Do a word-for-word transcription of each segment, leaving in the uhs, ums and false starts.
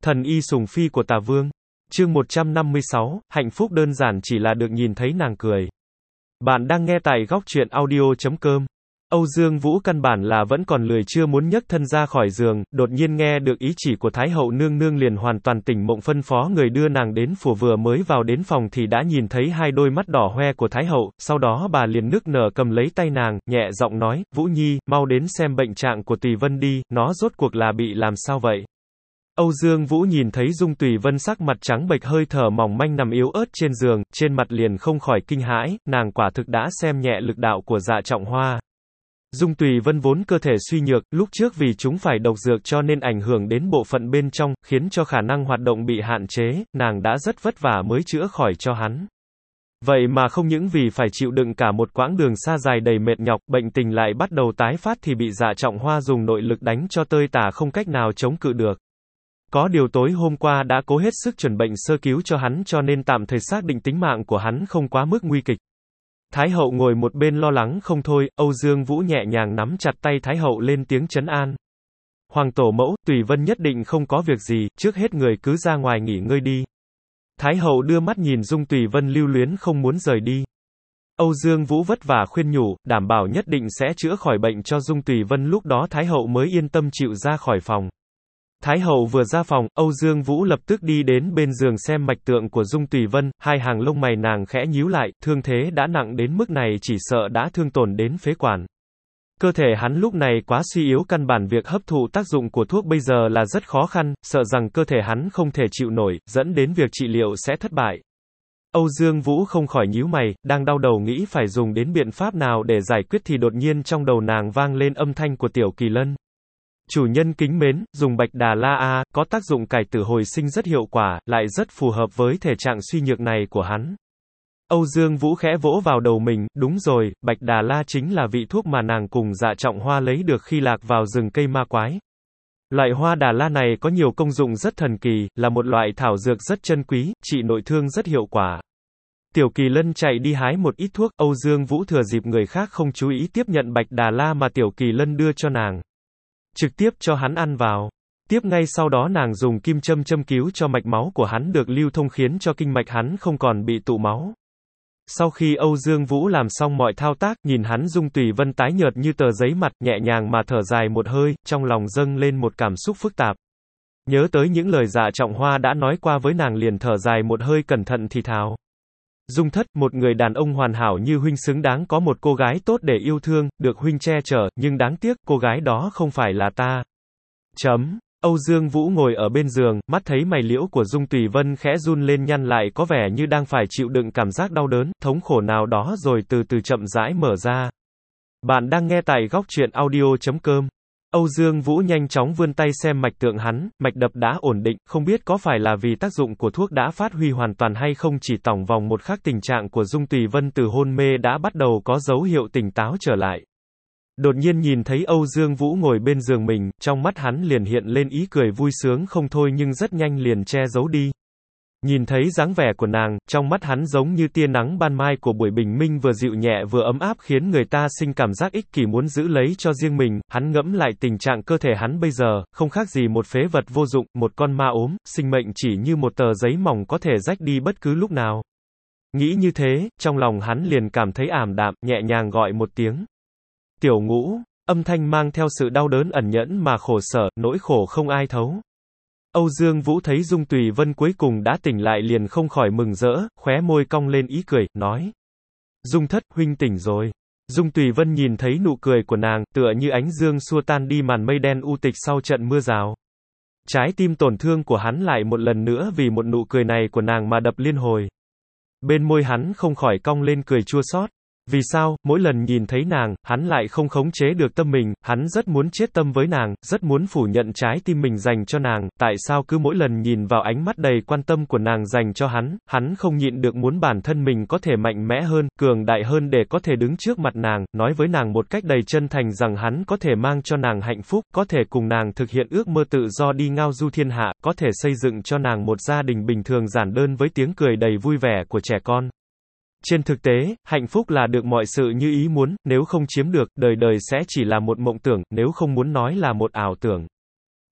Thần y sùng phi của Tả Vương. Chương một trăm năm mươi sáu, hạnh phúc đơn giản chỉ là được nhìn thấy nàng cười. Bạn đang nghe tại góc truyện audio chấm com. Âu Dương Vũ căn bản là vẫn còn lười chưa muốn nhấc thân ra khỏi giường, đột nhiên nghe được ý chỉ của Thái hậu nương nương liền hoàn toàn tỉnh mộng phân phó người đưa nàng đến phủ, vừa mới vào đến phòng thì đã nhìn thấy hai đôi mắt đỏ hoe của Thái hậu, sau đó bà liền nức nở cầm lấy tay nàng, nhẹ giọng nói, Vũ Nhi, mau đến xem bệnh trạng của Tùy Vân đi, nó rốt cuộc là bị làm sao vậy? Âu Dương Vũ nhìn thấy Dung Tùy Vân sắc mặt trắng bệch hơi thở mỏng manh nằm yếu ớt trên giường, trên mặt liền không khỏi kinh hãi, nàng quả thực đã xem nhẹ lực đạo của Dạ Trọng Hoa. Dung Tùy Vân vốn cơ thể suy nhược, lúc trước vì chúng phải độc dược cho nên ảnh hưởng đến bộ phận bên trong, khiến cho khả năng hoạt động bị hạn chế, nàng đã rất vất vả mới chữa khỏi cho hắn. Vậy mà không những vì phải chịu đựng cả một quãng đường xa dài đầy mệt nhọc, bệnh tình lại bắt đầu tái phát thì bị Dạ Trọng Hoa dùng nội lực đánh cho tơi tả không cách nào chống cự được. Có điều tối hôm qua đã cố hết sức chuẩn bệnh sơ cứu cho hắn cho nên tạm thời xác định tính mạng của hắn không quá mức nguy kịch. Thái hậu ngồi một bên lo lắng không thôi, Âu Dương Vũ nhẹ nhàng nắm chặt tay Thái hậu lên tiếng trấn an. Hoàng tổ mẫu, Tùy Vân nhất định không có việc gì, trước hết người cứ ra ngoài nghỉ ngơi đi. Thái hậu đưa mắt nhìn Dung Tùy Vân lưu luyến không muốn rời đi. Âu Dương Vũ vất vả khuyên nhủ, đảm bảo nhất định sẽ chữa khỏi bệnh cho Dung Tùy Vân, lúc đó Thái hậu mới yên tâm chịu ra khỏi phòng. Thái hậu vừa ra phòng, Âu Dương Vũ lập tức đi đến bên giường xem mạch tượng của Dung Tùy Vân, hai hàng lông mày nàng khẽ nhíu lại, thương thế đã nặng đến mức này chỉ sợ đã thương tổn đến phế quản. Cơ thể hắn lúc này quá suy yếu, căn bản việc hấp thụ tác dụng của thuốc bây giờ là rất khó khăn, sợ rằng cơ thể hắn không thể chịu nổi, dẫn đến việc trị liệu sẽ thất bại. Âu Dương Vũ không khỏi nhíu mày, đang đau đầu nghĩ phải dùng đến biện pháp nào để giải quyết thì đột nhiên trong đầu nàng vang lên âm thanh của Tiểu Kỳ Lân. Chủ nhân kính mến, dùng Bạch Đà La A, có tác dụng cải tử hồi sinh rất hiệu quả, lại rất phù hợp với thể trạng suy nhược này của hắn. Âu Dương Vũ khẽ vỗ vào đầu mình, đúng rồi, Bạch Đà La chính là vị thuốc mà nàng cùng Dạ Trọng Hoa lấy được khi lạc vào rừng cây ma quái. Loại hoa Đà La này có nhiều công dụng rất thần kỳ, là một loại thảo dược rất chân quý, trị nội thương rất hiệu quả. Tiểu Kỳ Lân chạy đi hái một ít thuốc, Âu Dương Vũ thừa dịp người khác không chú ý tiếp nhận Bạch Đà La mà Tiểu Kỳ Lân đưa cho nàng. Trực tiếp cho hắn ăn vào. Tiếp ngay sau đó nàng dùng kim châm châm cứu cho mạch máu của hắn được lưu thông khiến cho kinh mạch hắn không còn bị tụ máu. Sau khi Âu Dương Vũ làm xong mọi thao tác, nhìn hắn Dung Tùy Vân tái nhợt như tờ giấy mặt, nhẹ nhàng mà thở dài một hơi, trong lòng dâng lên một cảm xúc phức tạp. Nhớ tới những lời Dạ Trọng Hoa đã nói qua với nàng liền thở dài một hơi cẩn thận thì thào. Dung thất, một người đàn ông hoàn hảo như huynh xứng đáng có một cô gái tốt để yêu thương, được huynh che chở, nhưng đáng tiếc, cô gái đó không phải là ta. Chấm. Âu Dương Vũ ngồi ở bên giường, mắt thấy mày liễu của Dung Tùy Vân khẽ run lên nhăn lại có vẻ như đang phải chịu đựng cảm giác đau đớn, thống khổ nào đó rồi từ từ chậm rãi mở ra. Bạn đang nghe tại góc truyện audio chấm com. Âu Dương Vũ nhanh chóng vươn tay xem mạch tượng hắn, mạch đập đã ổn định, không biết có phải là vì tác dụng của thuốc đã phát huy hoàn toàn hay không, chỉ tổng vòng một khắc tình trạng của Dung Tùy Vân từ hôn mê đã bắt đầu có dấu hiệu tỉnh táo trở lại. Đột nhiên nhìn thấy Âu Dương Vũ ngồi bên giường mình, trong mắt hắn liền hiện lên ý cười vui sướng không thôi nhưng rất nhanh liền che giấu đi. Nhìn thấy dáng vẻ của nàng, trong mắt hắn giống như tia nắng ban mai của buổi bình minh vừa dịu nhẹ vừa ấm áp khiến người ta sinh cảm giác ích kỷ muốn giữ lấy cho riêng mình, hắn ngẫm lại tình trạng cơ thể hắn bây giờ, không khác gì một phế vật vô dụng, một con ma ốm, sinh mệnh chỉ như một tờ giấy mỏng có thể rách đi bất cứ lúc nào. Nghĩ như thế, trong lòng hắn liền cảm thấy ảm đạm, nhẹ nhàng gọi một tiếng. Tiểu Ngũ, âm thanh mang theo sự đau đớn ẩn nhẫn mà khổ sở, nỗi khổ không ai thấu. Âu Dương Vũ thấy Dung Tùy Vân cuối cùng đã tỉnh lại liền không khỏi mừng rỡ, khóe môi cong lên ý cười, nói. Dung thất, huynh tỉnh rồi. Dung Tùy Vân nhìn thấy nụ cười của nàng, tựa như ánh dương xua tan đi màn mây đen u tịch sau trận mưa rào. Trái tim tổn thương của hắn lại một lần nữa vì một nụ cười này của nàng mà đập liên hồi. Bên môi hắn không khỏi cong lên cười chua xót. Vì sao, mỗi lần nhìn thấy nàng, hắn lại không khống chế được tâm mình, hắn rất muốn chết tâm với nàng, rất muốn phủ nhận trái tim mình dành cho nàng, tại sao cứ mỗi lần nhìn vào ánh mắt đầy quan tâm của nàng dành cho hắn, hắn không nhịn được muốn bản thân mình có thể mạnh mẽ hơn, cường đại hơn để có thể đứng trước mặt nàng, nói với nàng một cách đầy chân thành rằng hắn có thể mang cho nàng hạnh phúc, có thể cùng nàng thực hiện ước mơ tự do đi ngao du thiên hạ, có thể xây dựng cho nàng một gia đình bình thường giản đơn với tiếng cười đầy vui vẻ của trẻ con. Trên thực tế, hạnh phúc là được mọi sự như ý muốn, nếu không chiếm được, đời đời sẽ chỉ là một mộng tưởng, nếu không muốn nói là một ảo tưởng.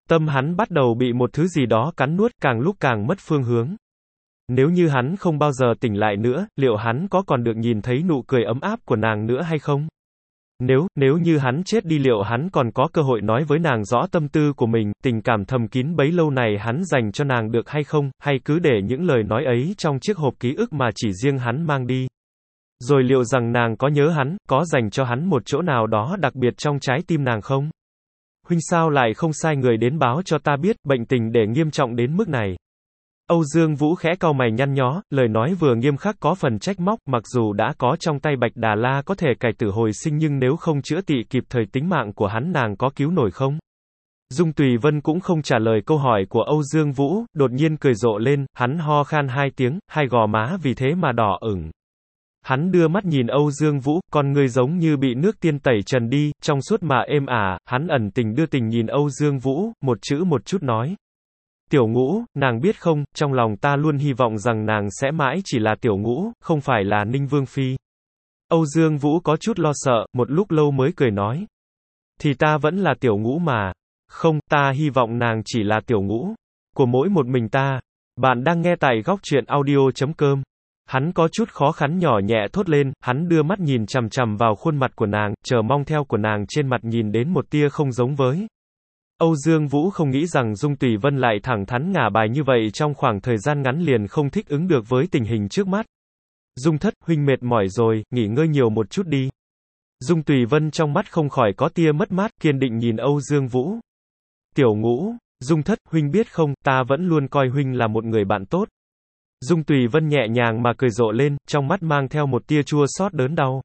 Tâm hắn bắt đầu bị một thứ gì đó cắn nuốt, càng lúc càng mất phương hướng. Nếu như hắn không bao giờ tỉnh lại nữa, liệu hắn có còn được nhìn thấy nụ cười ấm áp của nàng nữa hay không? Nếu, nếu như hắn chết đi liệu hắn còn có cơ hội nói với nàng rõ tâm tư của mình, tình cảm thầm kín bấy lâu này hắn dành cho nàng được hay không, hay cứ để những lời nói ấy trong chiếc hộp ký ức mà chỉ riêng hắn mang đi? Rồi liệu rằng nàng có nhớ hắn, có dành cho hắn một chỗ nào đó đặc biệt trong trái tim nàng không? Huynh sao lại không sai người đến báo cho ta biết, bệnh tình để nghiêm trọng đến mức này? Âu Dương Vũ khẽ cau mày nhăn nhó, lời nói vừa nghiêm khắc có phần trách móc, mặc dù đã có trong tay Bạch Đà La có thể cải tử hồi sinh nhưng nếu không chữa trị kịp thời tính mạng của hắn nàng có cứu nổi không? Dung Tùy Vân cũng không trả lời câu hỏi của Âu Dương Vũ, đột nhiên cười rộ lên, hắn ho khan hai tiếng, hai gò má vì thế mà đỏ ửng. Hắn đưa mắt nhìn Âu Dương Vũ, con người giống như bị nước tiên tẩy trần đi, trong suốt mà êm ả, hắn ẩn tình đưa tình nhìn Âu Dương Vũ, một chữ một chút nói. Tiểu Ngũ, nàng biết không, trong lòng ta luôn hy vọng rằng nàng sẽ mãi chỉ là Tiểu Ngũ, không phải là Ninh Vương Phi. Âu Dương Vũ có chút lo sợ, một lúc lâu mới cười nói. Thì ta vẫn là Tiểu Ngũ mà. Không, ta hy vọng nàng chỉ là Tiểu Ngũ của mỗi một mình ta. Bạn đang nghe tại góc truyện audio chấm com. Hắn có chút khó khăn nhỏ nhẹ thốt lên, hắn đưa mắt nhìn chằm chằm vào khuôn mặt của nàng, chờ mong theo của nàng trên mặt nhìn đến một tia không giống với. Âu Dương Vũ không nghĩ rằng Dung Tùy Vân lại thẳng thắn ngả bài như vậy trong khoảng thời gian ngắn liền không thích ứng được với tình hình trước mắt. Dung thất, huynh mệt mỏi rồi, nghỉ ngơi nhiều một chút đi. Dung Tùy Vân trong mắt không khỏi có tia mất mát, kiên định nhìn Âu Dương Vũ. Tiểu Ngũ, Dung thất, huynh biết không, ta vẫn luôn coi huynh là một người bạn tốt. Dung Tùy Vân nhẹ nhàng mà cười rộ lên, trong mắt mang theo một tia chua xót đớn đau.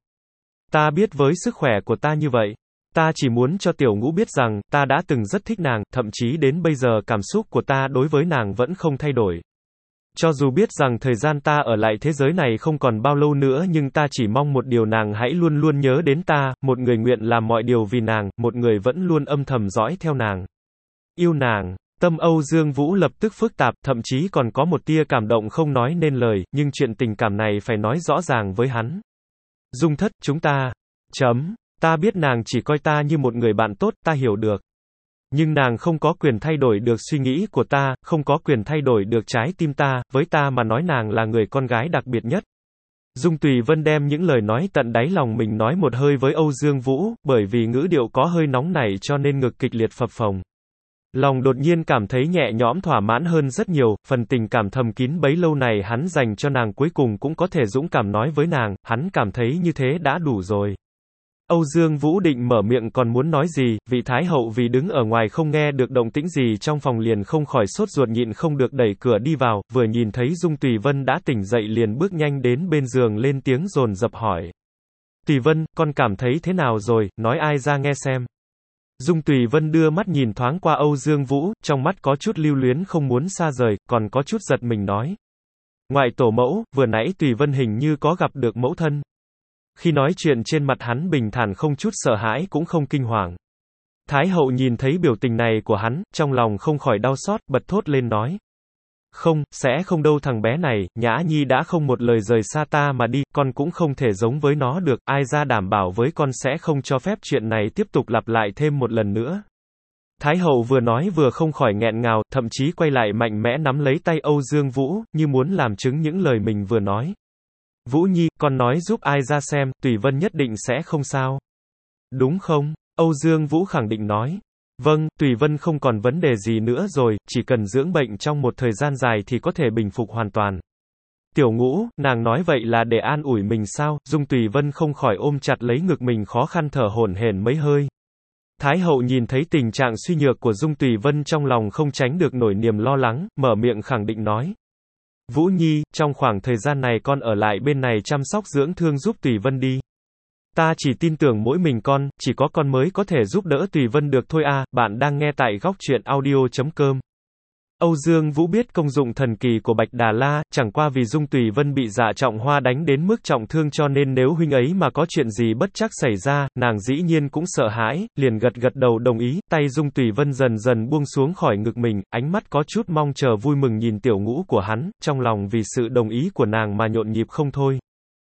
Ta biết với sức khỏe của ta như vậy, ta chỉ muốn cho Tiểu Ngũ biết rằng, ta đã từng rất thích nàng, thậm chí đến bây giờ cảm xúc của ta đối với nàng vẫn không thay đổi. Cho dù biết rằng thời gian ta ở lại thế giới này không còn bao lâu nữa nhưng ta chỉ mong một điều nàng hãy luôn luôn nhớ đến ta, một người nguyện làm mọi điều vì nàng, một người vẫn luôn âm thầm dõi theo nàng. Yêu nàng. Tâm Âu Dương Vũ lập tức phức tạp, thậm chí còn có một tia cảm động không nói nên lời, nhưng chuyện tình cảm này phải nói rõ ràng với hắn. Dung thất, chúng ta. Chấm. Ta biết nàng chỉ coi ta như một người bạn tốt, ta hiểu được. Nhưng nàng không có quyền thay đổi được suy nghĩ của ta, không có quyền thay đổi được trái tim ta, với ta mà nói nàng là người con gái đặc biệt nhất. Dung Tùy Vân đem những lời nói tận đáy lòng mình nói một hơi với Âu Dương Vũ, bởi vì ngữ điệu có hơi nóng nảy cho nên ngực kịch liệt phập phồng. Lòng đột nhiên cảm thấy nhẹ nhõm thỏa mãn hơn rất nhiều, phần tình cảm thầm kín bấy lâu này hắn dành cho nàng cuối cùng cũng có thể dũng cảm nói với nàng, hắn cảm thấy như thế đã đủ rồi. Âu Dương Vũ định mở miệng còn muốn nói gì, vị Thái hậu vì đứng ở ngoài không nghe được động tĩnh gì trong phòng liền không khỏi sốt ruột nhịn không được đẩy cửa đi vào, vừa nhìn thấy Dung Tùy Vân đã tỉnh dậy liền bước nhanh đến bên giường lên tiếng dồn dập hỏi. Tùy Vân, con cảm thấy thế nào rồi, nói ai ra nghe xem. Dung Tùy Vân đưa mắt nhìn thoáng qua Âu Dương Vũ, trong mắt có chút lưu luyến không muốn xa rời, còn có chút giật mình nói. Ngoại tổ mẫu, vừa nãy Tùy Vân hình như có gặp được mẫu thân. Khi nói chuyện trên mặt hắn bình thản không chút sợ hãi cũng không kinh hoàng. Thái hậu nhìn thấy biểu tình này của hắn, trong lòng không khỏi đau xót, bật thốt lên nói. Không, sẽ không đâu thằng bé này, Nhã Nhi đã không một lời rời xa ta mà đi, con cũng không thể giống với nó được, ai ra đảm bảo với con sẽ không cho phép chuyện này tiếp tục lặp lại thêm một lần nữa. Thái hậu vừa nói vừa không khỏi nghẹn ngào, thậm chí quay lại mạnh mẽ nắm lấy tay Âu Dương Vũ, như muốn làm chứng những lời mình vừa nói. Vũ Nhi, con nói giúp ai ra xem, Tùy Vân nhất định sẽ không sao. Đúng không? Âu Dương Vũ khẳng định nói. Vâng, Tùy Vân không còn vấn đề gì nữa rồi, chỉ cần dưỡng bệnh trong một thời gian dài thì có thể bình phục hoàn toàn. Tiểu Ngũ, nàng nói vậy là để an ủi mình sao? Dung Tùy Vân không khỏi ôm chặt lấy ngực mình khó khăn thở hổn hển mấy hơi. Thái hậu nhìn thấy tình trạng suy nhược của Dung Tùy Vân trong lòng không tránh được nổi niềm lo lắng, mở miệng khẳng định nói. Vũ Nhi, trong khoảng thời gian này con ở lại bên này chăm sóc dưỡng thương giúp Tùy Vân đi. Ta chỉ tin tưởng mỗi mình con, chỉ có con mới có thể giúp đỡ Tùy Vân được thôi à, bạn đang nghe tại góc truyện audio chấm com. Âu Dương Vũ biết công dụng thần kỳ của Bạch Đà La, chẳng qua vì Dung Tùy Vân bị Dạ Trọng Hoa đánh đến mức trọng thương cho nên nếu huynh ấy mà có chuyện gì bất trắc xảy ra, nàng dĩ nhiên cũng sợ hãi, liền gật gật đầu đồng ý, tay Dung Tùy Vân dần dần buông xuống khỏi ngực mình, ánh mắt có chút mong chờ vui mừng nhìn Tiểu Ngũ của hắn, trong lòng vì sự đồng ý của nàng mà nhộn nhịp không thôi.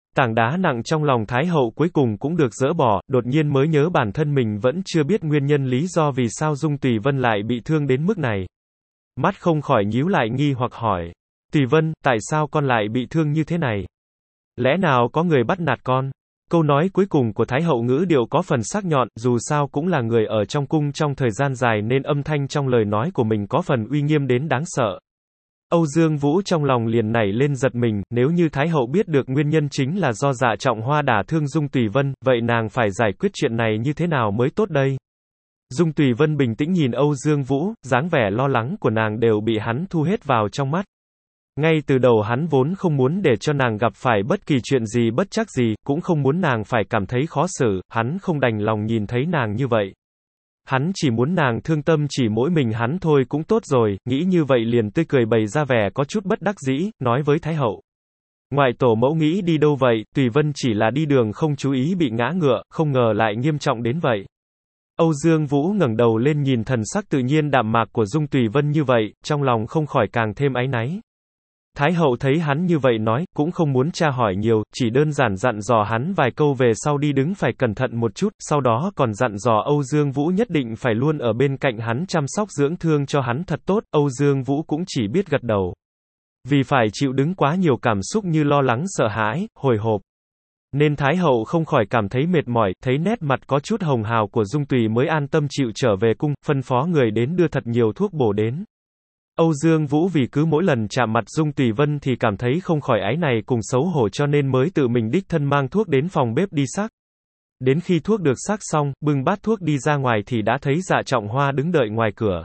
Tảng đá nặng trong lòng Thái hậu cuối cùng cũng được dỡ bỏ, đột nhiên mới nhớ bản thân mình vẫn chưa biết nguyên nhân lý do vì sao Dung Tùy Vân lại bị thương đến mức này. Mắt không khỏi nhíu lại nghi hoặc hỏi. Tùy Vân, tại sao con lại bị thương như thế này? Lẽ nào có người bắt nạt con? Câu nói cuối cùng của Thái hậu ngữ điệu có phần sắc nhọn, dù sao cũng là người ở trong cung trong thời gian dài nên âm thanh trong lời nói của mình có phần uy nghiêm đến đáng sợ. Âu Dương Vũ trong lòng liền nảy lên giật mình, nếu như Thái hậu biết được nguyên nhân chính là do Dạ Trọng Hoa đả thương Dung Tùy Vân, vậy nàng phải giải quyết chuyện này như thế nào mới tốt đây? Dung Tùy Vân bình tĩnh nhìn Âu Dương Vũ, dáng vẻ lo lắng của nàng đều bị hắn thu hết vào trong mắt. Ngay từ đầu hắn vốn không muốn để cho nàng gặp phải bất kỳ chuyện gì bất trắc gì, cũng không muốn nàng phải cảm thấy khó xử, hắn không đành lòng nhìn thấy nàng như vậy. Hắn chỉ muốn nàng thương tâm chỉ mỗi mình hắn thôi cũng tốt rồi, nghĩ như vậy liền tươi cười bày ra vẻ có chút bất đắc dĩ, nói với Thái hậu. Ngoại tổ mẫu nghĩ đi đâu vậy, Tùy Vân chỉ là đi đường không chú ý bị ngã ngựa, không ngờ lại nghiêm trọng đến vậy. Âu Dương Vũ ngẩng đầu lên nhìn thần sắc tự nhiên đạm mạc của Dung Tùy Vân như vậy, trong lòng không khỏi càng thêm áy náy. Thái hậu thấy hắn như vậy nói, cũng không muốn tra hỏi nhiều, chỉ đơn giản dặn dò hắn vài câu về sau đi đứng phải cẩn thận một chút, sau đó còn dặn dò Âu Dương Vũ nhất định phải luôn ở bên cạnh hắn chăm sóc dưỡng thương cho hắn thật tốt, Âu Dương Vũ cũng chỉ biết gật đầu. Vì phải chịu đứng quá nhiều cảm xúc như lo lắng sợ hãi, hồi hộp. Nên Thái hậu không khỏi cảm thấy mệt mỏi, thấy nét mặt có chút hồng hào của Dung Tùy mới an tâm chịu trở về cung, phân phó người đến đưa thật nhiều thuốc bổ đến. Âu Dương Vũ vì cứ mỗi lần chạm mặt Dung Tùy Vân thì cảm thấy không khỏi áy này cùng xấu hổ cho nên mới tự mình đích thân mang thuốc đến phòng bếp đi sắc. Đến khi thuốc được sắc xong, bưng bát thuốc đi ra ngoài thì đã thấy Dạ Trọng Hoa đứng đợi ngoài cửa.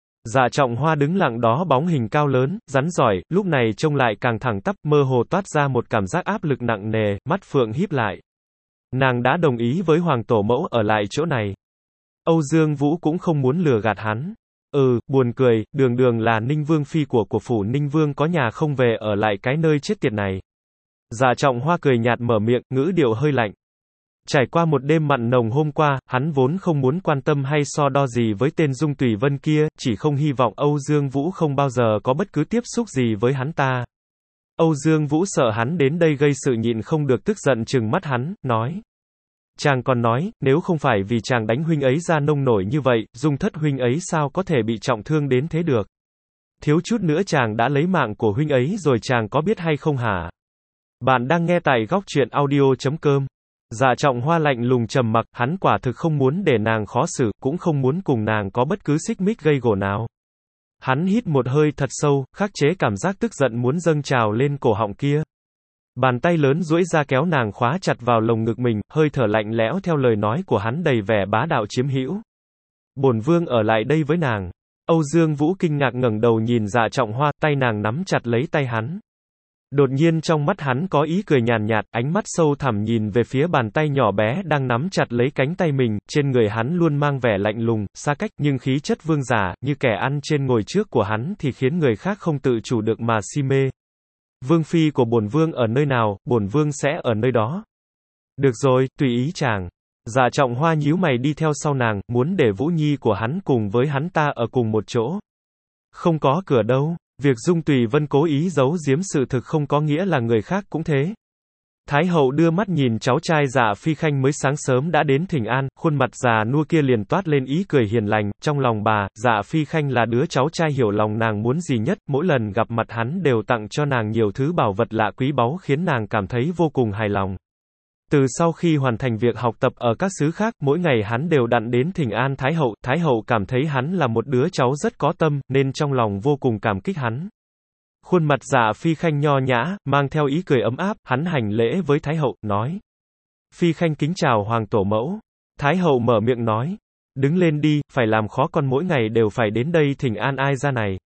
Dạ Trọng Hoa đứng lặng đó bóng hình cao lớn, rắn giỏi, lúc này trông lại càng thẳng tắp, mơ hồ toát ra một cảm giác áp lực nặng nề, mắt phượng híp lại. Nàng đã đồng ý với Hoàng tổ mẫu ở lại chỗ này. Âu Dương Vũ cũng không muốn lừa gạt hắn. Ừ, buồn cười, đường đường là Ninh Vương phi của của phủ Ninh Vương có nhà không về ở lại cái nơi chết tiệt này. Dạ Trọng Hoa cười nhạt mở miệng, ngữ điệu hơi lạnh. Trải qua một đêm mặn nồng hôm qua, hắn vốn không muốn quan tâm hay so đo gì với tên Dung Tùy Vân kia, chỉ không hy vọng Âu Dương Vũ không bao giờ có bất cứ tiếp xúc gì với hắn ta. Âu Dương Vũ sợ hắn đến đây gây sự nhịn không được tức giận trừng mắt hắn, nói. Chàng còn nói, nếu không phải vì chàng đánh huynh ấy ra nông nổi như vậy, Dung thất huynh ấy sao có thể bị trọng thương đến thế được. Thiếu chút nữa chàng đã lấy mạng của huynh ấy rồi chàng có biết hay không hả? Bạn đang nghe tại góc truyện audio chấm com. Dạ Trọng Hoa lạnh lùng trầm mặc, hắn quả thực không muốn để nàng khó xử, cũng không muốn cùng nàng có bất cứ xích mích gây gổ nào. Hắn hít một hơi thật sâu, khắc chế cảm giác tức giận muốn dâng trào lên cổ họng kia. Bàn tay lớn duỗi ra kéo nàng khóa chặt vào lồng ngực mình, hơi thở lạnh lẽo theo lời nói của hắn đầy vẻ bá đạo chiếm hữu. Bổn vương ở lại đây với nàng. Âu Dương Vũ kinh ngạc ngẩng đầu nhìn Dạ Trọng Hoa, tay nàng nắm chặt lấy tay hắn. Đột nhiên trong mắt hắn có ý cười nhàn nhạt, ánh mắt sâu thẳm nhìn về phía bàn tay nhỏ bé đang nắm chặt lấy cánh tay mình, trên người hắn luôn mang vẻ lạnh lùng, xa cách, nhưng khí chất vương giả, như kẻ ăn trên ngồi trước của hắn thì khiến người khác không tự chủ được mà si mê. Vương phi của bổn vương ở nơi nào, bổn vương sẽ ở nơi đó. Được rồi, tùy ý chàng. Dạ Trọng Hoa nhíu mày đi theo sau nàng, muốn để Vũ Nhi của hắn cùng với hắn ta ở cùng một chỗ. Không có cửa đâu. Việc Dung Tùy Vân cố ý giấu giếm sự thực không có nghĩa là người khác cũng thế. Thái hậu đưa mắt nhìn cháu trai Dạ Phi Khanh mới sáng sớm đã đến thỉnh an, khuôn mặt già nua kia liền toát lên ý cười hiền lành, trong lòng bà, Dạ Phi Khanh là đứa cháu trai hiểu lòng nàng muốn gì nhất, mỗi lần gặp mặt hắn đều tặng cho nàng nhiều thứ bảo vật lạ quý báu khiến nàng cảm thấy vô cùng hài lòng. Từ sau khi hoàn thành việc học tập ở các xứ khác, mỗi ngày hắn đều đặn đến thỉnh an Thái hậu, Thái hậu cảm thấy hắn là một đứa cháu rất có tâm, nên trong lòng vô cùng cảm kích hắn. Khuôn mặt Dạ Phi Khanh nho nhã, mang theo ý cười ấm áp, hắn hành lễ với Thái hậu, nói. Phi Khanh kính chào Hoàng tổ mẫu. Thái hậu mở miệng nói. Đứng lên đi, phải làm khó con mỗi ngày đều phải đến đây thỉnh an ai ra này.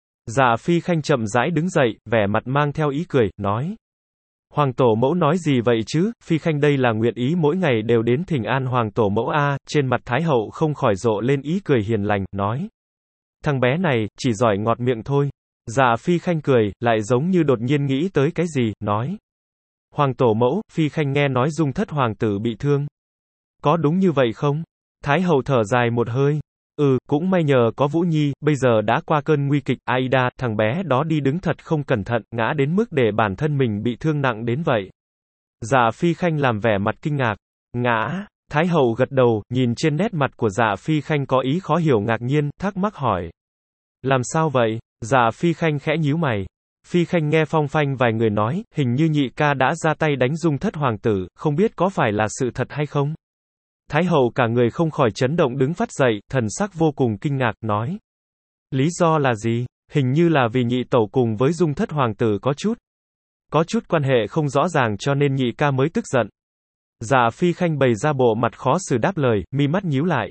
Dạ Phi Khanh chậm rãi đứng dậy, vẻ mặt mang theo ý cười, nói. Hoàng tổ mẫu nói gì vậy chứ, Phi Khanh đây là nguyện ý mỗi ngày đều đến thỉnh an Hoàng tổ mẫu a. Trên mặt Thái hậu không khỏi rộ lên ý cười hiền lành, nói. Thằng bé này, chỉ giỏi ngọt miệng thôi. Dạ Phi Khanh cười, lại giống như đột nhiên nghĩ tới cái gì, nói. Hoàng tổ mẫu, Phi Khanh nghe nói Dung thất hoàng tử bị thương. Có đúng như vậy không? Thái hậu thở dài một hơi. Ừ, cũng may nhờ có Vũ Nhi, bây giờ đã qua cơn nguy kịch, Aida, thằng bé đó đi đứng thật không cẩn thận, ngã đến mức để bản thân mình bị thương nặng đến vậy. Dạ Phi Khanh làm vẻ mặt kinh ngạc. Ngã, Thái hậu gật đầu, nhìn trên nét mặt của Dạ Phi Khanh có ý khó hiểu ngạc nhiên, thắc mắc hỏi. Làm sao vậy? Dạ Phi Khanh khẽ nhíu mày. Phi Khanh nghe phong phanh vài người nói, hình như nhị ca đã ra tay đánh Dung Thất hoàng tử, không biết có phải là sự thật hay không? Thái hậu cả người không khỏi chấn động đứng phát dậy, thần sắc vô cùng kinh ngạc, nói. Lý do là gì? Hình như là vì nhị tẩu cùng với Dung Thất hoàng tử có chút. Có chút quan hệ không rõ ràng cho nên nhị ca mới tức giận. Dạ Phi Khanh bày ra bộ mặt khó xử đáp lời, mi mắt nhíu lại.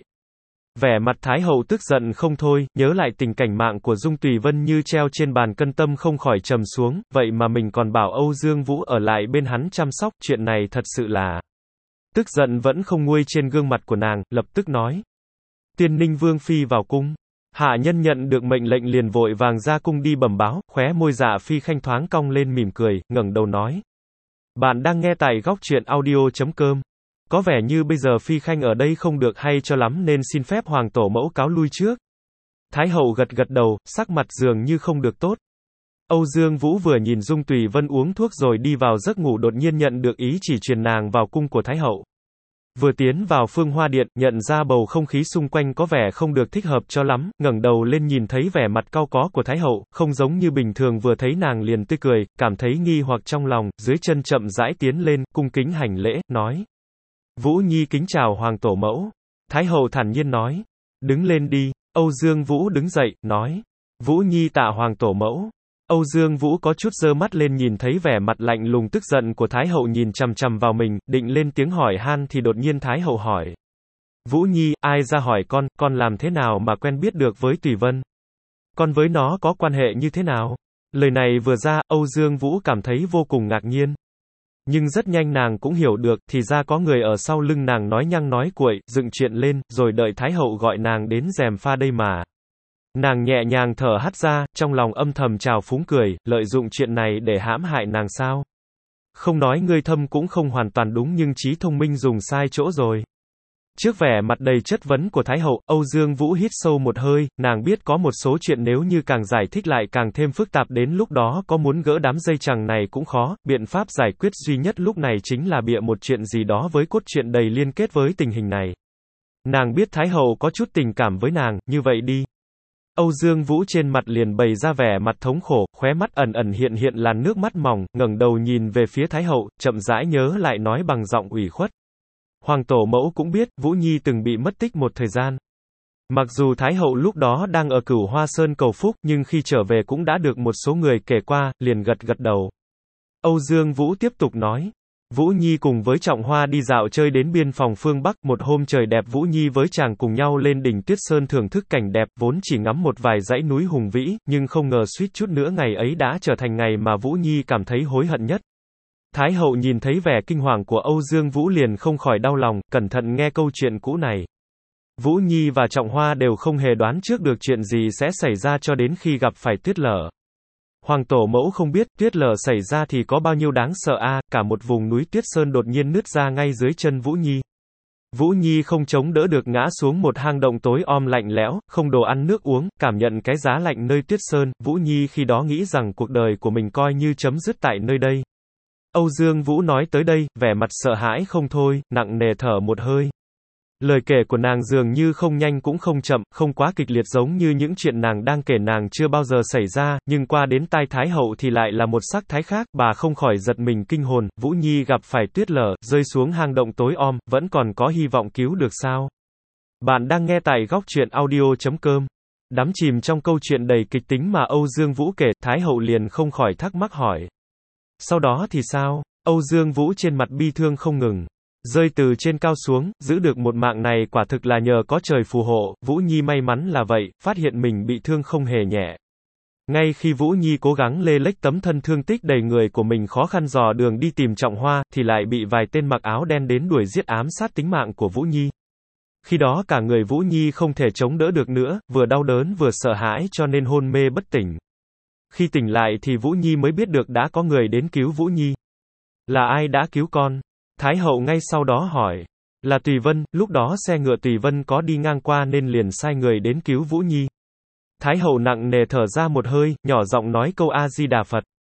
Vẻ mặt Thái hậu tức giận không thôi, nhớ lại tình cảnh mạng của Dung Tùy Vân như treo trên bàn cân tâm không khỏi trầm xuống, vậy mà mình còn bảo Âu Dương Vũ ở lại bên hắn chăm sóc, chuyện này thật sự là... Tức giận vẫn không nguôi trên gương mặt của nàng, lập tức nói. Tiên Ninh Vương Phi vào cung. Hạ nhân nhận được mệnh lệnh liền vội vàng ra cung đi bẩm báo, khóe môi Dạ Phi Khanh thoáng cong lên mỉm cười, ngẩng đầu nói. Bạn đang nghe tại góc truyện audio.com. Có vẻ như bây giờ Phi Khanh ở đây không được hay cho lắm nên xin phép hoàng tổ mẫu cáo lui trước. Thái hậu gật gật đầu, sắc mặt dường như không được tốt. Âu Dương Vũ vừa nhìn Dung Tùy Vân uống thuốc rồi đi vào giấc ngủ đột nhiên nhận được ý chỉ truyền nàng vào cung của Thái hậu. Vừa tiến vào Phương Hoa Điện, nhận ra bầu không khí xung quanh có vẻ không được thích hợp cho lắm, ngẩng đầu lên nhìn thấy vẻ mặt cau có của Thái hậu, không giống như bình thường vừa thấy nàng liền tươi cười, cảm thấy nghi hoặc trong lòng, dưới chân chậm rãi tiến lên, cung kính hành lễ, nói. Vũ Nhi kính chào hoàng tổ mẫu. Thái hậu thản nhiên nói. Đứng lên đi. Âu Dương Vũ đứng dậy, nói. Vũ Nhi tạ hoàng tổ mẫu. Âu Dương Vũ có chút giơ mắt lên nhìn thấy vẻ mặt lạnh lùng tức giận của Thái hậu nhìn chằm chằm vào mình, định lên tiếng hỏi han thì đột nhiên Thái hậu hỏi. Vũ Nhi, ai ra hỏi con, con làm thế nào mà quen biết được với Tùy Vân? Con với nó có quan hệ như thế nào? Lời này vừa ra, Âu Dương Vũ cảm thấy vô cùng ngạc nhiên. Nhưng rất nhanh nàng cũng hiểu được, thì ra có người ở sau lưng nàng nói nhăng nói cuội, dựng chuyện lên, rồi đợi Thái hậu gọi nàng đến rèm pha đây mà. Nàng nhẹ nhàng thở hắt ra, trong lòng âm thầm trào phúng cười, lợi dụng chuyện này để hãm hại nàng sao? Không nói ngươi thâm cũng không hoàn toàn đúng nhưng trí thông minh dùng sai chỗ rồi. Trước vẻ mặt đầy chất vấn của Thái hậu, Âu Dương Vũ hít sâu một hơi, nàng biết có một số chuyện nếu như càng giải thích lại càng thêm phức tạp đến lúc đó có muốn gỡ đám dây chằng này cũng khó, biện pháp giải quyết duy nhất lúc này chính là bịa một chuyện gì đó với cốt truyện đầy liên kết với tình hình này. Nàng biết Thái hậu có chút tình cảm với nàng, như vậy đi. Âu Dương Vũ trên mặt liền bày ra vẻ mặt thống khổ, khóe mắt ẩn ẩn hiện hiện làn nước mắt mỏng, ngẩng đầu nhìn về phía Thái hậu, chậm rãi nhớ lại nói bằng giọng ủy khuất. Hoàng tổ mẫu cũng biết, Vũ Nhi từng bị mất tích một thời gian. Mặc dù Thái hậu lúc đó đang ở Cửu Hoa Sơn cầu phúc, nhưng khi trở về cũng đã được một số người kể qua, liền gật gật đầu. Âu Dương Vũ tiếp tục nói. Vũ Nhi cùng với Trọng Hoa đi dạo chơi đến biên phòng phương Bắc, một hôm trời đẹp Vũ Nhi với chàng cùng nhau lên đỉnh Tuyết Sơn thưởng thức cảnh đẹp, vốn chỉ ngắm một vài dãy núi hùng vĩ, nhưng không ngờ suýt chút nữa ngày ấy đã trở thành ngày mà Vũ Nhi cảm thấy hối hận nhất. Thái hậu nhìn thấy vẻ kinh hoàng của Âu Dương Vũ liền không khỏi đau lòng, cẩn thận nghe câu chuyện cũ này. Vũ Nhi và Trọng Hoa đều không hề đoán trước được chuyện gì sẽ xảy ra cho đến khi gặp phải tuyết lở. Hoàng tổ mẫu không biết, tuyết lở xảy ra thì có bao nhiêu đáng sợ a, à, cả một vùng núi Tuyết Sơn đột nhiên nứt ra ngay dưới chân Vũ Nhi. Vũ Nhi không chống đỡ được ngã xuống một hang động tối om lạnh lẽo, không đồ ăn nước uống, cảm nhận cái giá lạnh nơi Tuyết Sơn, Vũ Nhi khi đó nghĩ rằng cuộc đời của mình coi như chấm dứt tại nơi đây. Âu Dương Vũ nói tới đây, vẻ mặt sợ hãi không thôi, nặng nề thở một hơi. Lời kể của nàng dường như không nhanh cũng không chậm, không quá kịch liệt giống như những chuyện nàng đang kể nàng chưa bao giờ xảy ra, nhưng qua đến tai Thái hậu thì lại là một sắc thái khác, bà không khỏi giật mình kinh hồn, Vũ Nhi gặp phải tuyết lở, rơi xuống hang động tối om, vẫn còn có hy vọng cứu được sao? Bạn đang nghe tại góc truyện audio.com. Đắm chìm trong câu chuyện đầy kịch tính mà Âu Dương Vũ kể, Thái hậu liền không khỏi thắc mắc hỏi. Sau đó thì sao? Âu Dương Vũ trên mặt bi thương không ngừng. Rơi từ trên cao xuống, giữ được một mạng này quả thực là nhờ có trời phù hộ, Vũ Nhi may mắn là vậy, phát hiện mình bị thương không hề nhẹ. Ngay khi Vũ Nhi cố gắng lê lếch tấm thân thương tích đầy người của mình khó khăn dò đường đi tìm Trọng Hoa, thì lại bị vài tên mặc áo đen đến đuổi giết ám sát tính mạng của Vũ Nhi. Khi đó cả người Vũ Nhi không thể chống đỡ được nữa, vừa đau đớn vừa sợ hãi cho nên hôn mê bất tỉnh. Khi tỉnh lại thì Vũ Nhi mới biết được đã có người đến cứu Vũ Nhi. Là ai đã cứu con? Thái hậu ngay sau đó hỏi. Là Tùy Vân, lúc đó xe ngựa Tùy Vân có đi ngang qua nên liền sai người đến cứu Vũ Nhi. Thái hậu nặng nề thở ra một hơi, nhỏ giọng nói câu A-di-đà Phật.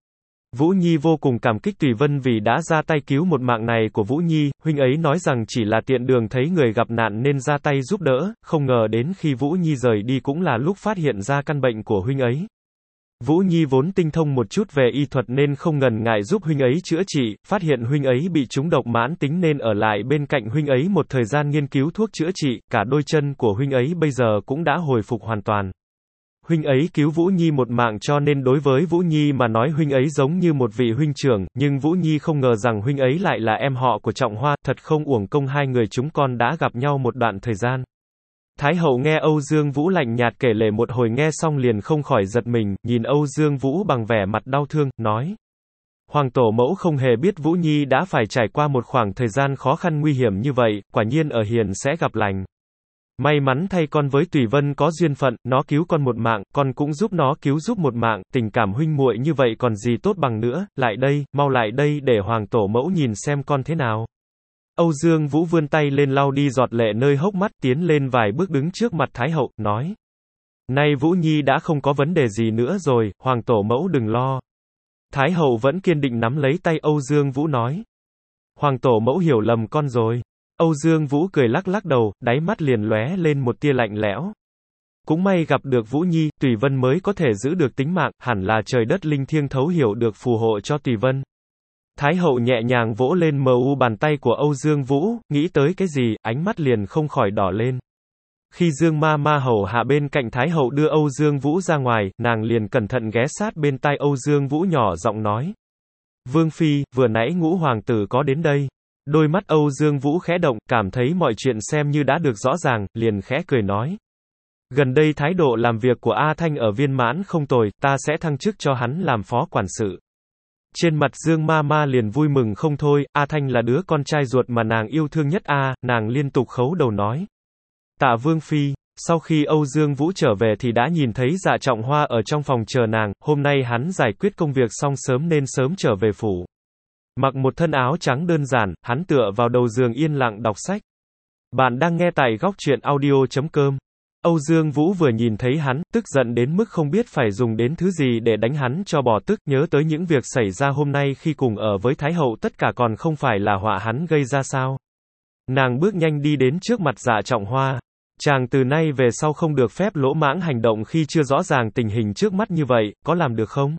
Vũ Nhi vô cùng cảm kích Tùy Vân vì đã ra tay cứu một mạng này của Vũ Nhi, huynh ấy nói rằng chỉ là tiện đường thấy người gặp nạn nên ra tay giúp đỡ, không ngờ đến khi Vũ Nhi rời đi cũng là lúc phát hiện ra căn bệnh của huynh ấy. Vũ Nhi vốn tinh thông một chút về y thuật nên không ngần ngại giúp huynh ấy chữa trị, phát hiện huynh ấy bị trúng độc mãn tính nên ở lại bên cạnh huynh ấy một thời gian nghiên cứu thuốc chữa trị, cả đôi chân của huynh ấy bây giờ cũng đã hồi phục hoàn toàn. Huynh ấy cứu Vũ Nhi một mạng cho nên đối với Vũ Nhi mà nói huynh ấy giống như một vị huynh trưởng, nhưng Vũ Nhi không ngờ rằng huynh ấy lại là em họ của Trọng Hoa, thật không uổng công hai người chúng con đã gặp nhau một đoạn thời gian. Thái hậu nghe Âu Dương Vũ lạnh nhạt kể lể một hồi nghe xong liền không khỏi giật mình, nhìn Âu Dương Vũ bằng vẻ mặt đau thương, nói. Hoàng tổ mẫu không hề biết Vũ Nhi đã phải trải qua một khoảng thời gian khó khăn nguy hiểm như vậy, quả nhiên ở hiền sẽ gặp lành. May mắn thay con với Tùy Vân có duyên phận, nó cứu con một mạng, con cũng giúp nó cứu giúp một mạng, tình cảm huynh muội như vậy còn gì tốt bằng nữa, lại đây, mau lại đây để hoàng tổ mẫu nhìn xem con thế nào. Âu Dương Vũ vươn tay lên lau đi giọt lệ nơi hốc mắt, tiến lên vài bước đứng trước mặt Thái hậu, nói. Nay Vũ Nhi đã không có vấn đề gì nữa rồi, hoàng tổ mẫu đừng lo. Thái hậu vẫn kiên định nắm lấy tay Âu Dương Vũ nói. Hoàng tổ mẫu hiểu lầm con rồi. Âu Dương Vũ cười lắc lắc đầu, đáy mắt liền lóe lên một tia lạnh lẽo. Cũng may gặp được Vũ Nhi, Tùy Vân mới có thể giữ được tính mạng, hẳn là trời đất linh thiêng thấu hiểu được phù hộ cho Tùy Vân. Thái hậu nhẹ nhàng vỗ lên mờ u bàn tay của Âu Dương Vũ, nghĩ tới cái gì, ánh mắt liền không khỏi đỏ lên. Khi Dương ma ma hầu hạ bên cạnh Thái hậu đưa Âu Dương Vũ ra ngoài, nàng liền cẩn thận ghé sát bên tai Âu Dương Vũ nhỏ giọng nói. Vương Phi, vừa nãy ngũ hoàng tử có đến đây. Đôi mắt Âu Dương Vũ khẽ động, cảm thấy mọi chuyện xem như đã được rõ ràng, liền khẽ cười nói. Gần đây thái độ làm việc của A Thanh ở viên mãn không tồi, ta sẽ thăng chức cho hắn làm phó quản sự. Trên mặt Dương ma ma liền vui mừng không thôi, A Thanh là đứa con trai ruột mà nàng yêu thương nhất a, nàng liên tục khấu đầu nói. Tạ Vương Phi, sau khi Âu Dương Vũ trở về thì đã nhìn thấy Dạ Trọng Hoa ở trong phòng chờ nàng, hôm nay hắn giải quyết công việc xong sớm nên sớm trở về phủ. Mặc một thân áo trắng đơn giản, hắn tựa vào đầu giường yên lặng đọc sách. Bạn đang nghe tại góc truyện audio chấm com. Âu Dương Vũ vừa nhìn thấy hắn, tức giận đến mức không biết phải dùng đến thứ gì để đánh hắn cho bỏ tức, nhớ tới những việc xảy ra hôm nay khi cùng ở với Thái hậu tất cả còn không phải là họa hắn gây ra sao. Nàng bước nhanh đi đến trước mặt Dạ Trọng Hoa. Chàng từ nay về sau không được phép lỗ mãng hành động khi chưa rõ ràng tình hình trước mắt như vậy, có làm được không?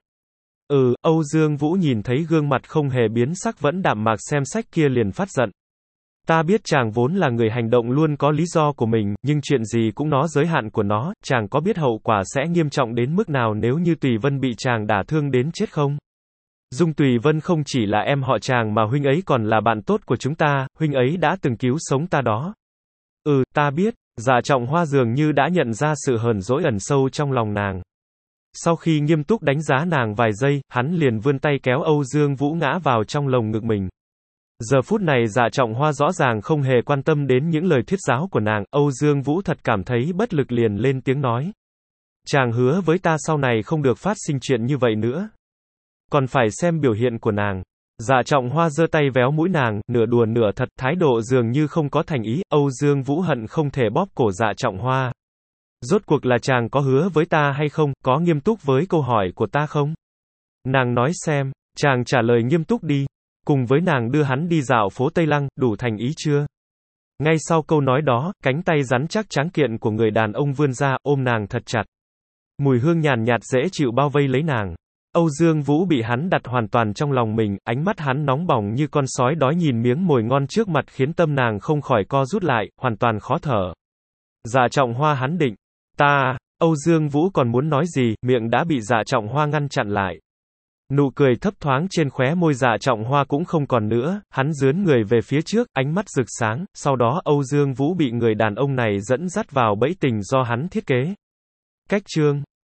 Ừ, Âu Dương Vũ nhìn thấy gương mặt không hề biến sắc vẫn đạm mạc xem sách kia liền phát giận. Ta biết chàng vốn là người hành động luôn có lý do của mình, nhưng chuyện gì cũng có giới hạn của nó, chàng có biết hậu quả sẽ nghiêm trọng đến mức nào nếu như Tùy Vân bị chàng đả thương đến chết không? Dung Tùy Vân không chỉ là em họ chàng mà huynh ấy còn là bạn tốt của chúng ta, huynh ấy đã từng cứu sống ta đó. Ừ, ta biết. Dạ Trọng Hoa dường như đã nhận ra sự hờn dỗi ẩn sâu trong lòng nàng. Sau khi nghiêm túc đánh giá nàng vài giây, hắn liền vươn tay kéo Âu Dương Vũ ngã vào trong lồng ngực mình. Giờ phút này Dạ Trọng Hoa rõ ràng không hề quan tâm đến những lời thuyết giáo của nàng, Âu Dương Vũ thật cảm thấy bất lực liền lên tiếng nói. Chàng hứa với ta sau này không được phát sinh chuyện như vậy nữa. Còn phải xem biểu hiện của nàng. Dạ Trọng Hoa giơ tay véo mũi nàng, nửa đùa nửa thật, thái độ dường như không có thành ý, Âu Dương Vũ hận không thể bóp cổ Dạ Trọng Hoa. Rốt cuộc là chàng có hứa với ta hay không, có nghiêm túc với câu hỏi của ta không? Nàng nói xem, chàng trả lời nghiêm túc đi. Cùng với nàng đưa hắn đi dạo phố Tây Lăng, đủ thành ý chưa? Ngay sau câu nói đó, cánh tay rắn chắc tráng kiện của người đàn ông vươn ra, ôm nàng thật chặt. Mùi hương nhàn nhạt dễ chịu bao vây lấy nàng. Âu Dương Vũ bị hắn đặt hoàn toàn trong lòng mình, ánh mắt hắn nóng bỏng như con sói đói nhìn miếng mồi ngon trước mặt khiến tâm nàng không khỏi co rút lại, hoàn toàn khó thở. Dạ Trọng Hoa hắn định. Ta, Âu Dương Vũ còn muốn nói gì, miệng đã bị Dạ Trọng Hoa ngăn chặn lại. Nụ cười thấp thoáng trên khóe môi Dạ Trọng Hoa cũng không còn nữa, hắn dướn người về phía trước, ánh mắt rực sáng, sau đó Âu Dương Vũ bị người đàn ông này dẫn dắt vào bẫy tình do hắn thiết kế. Cách chương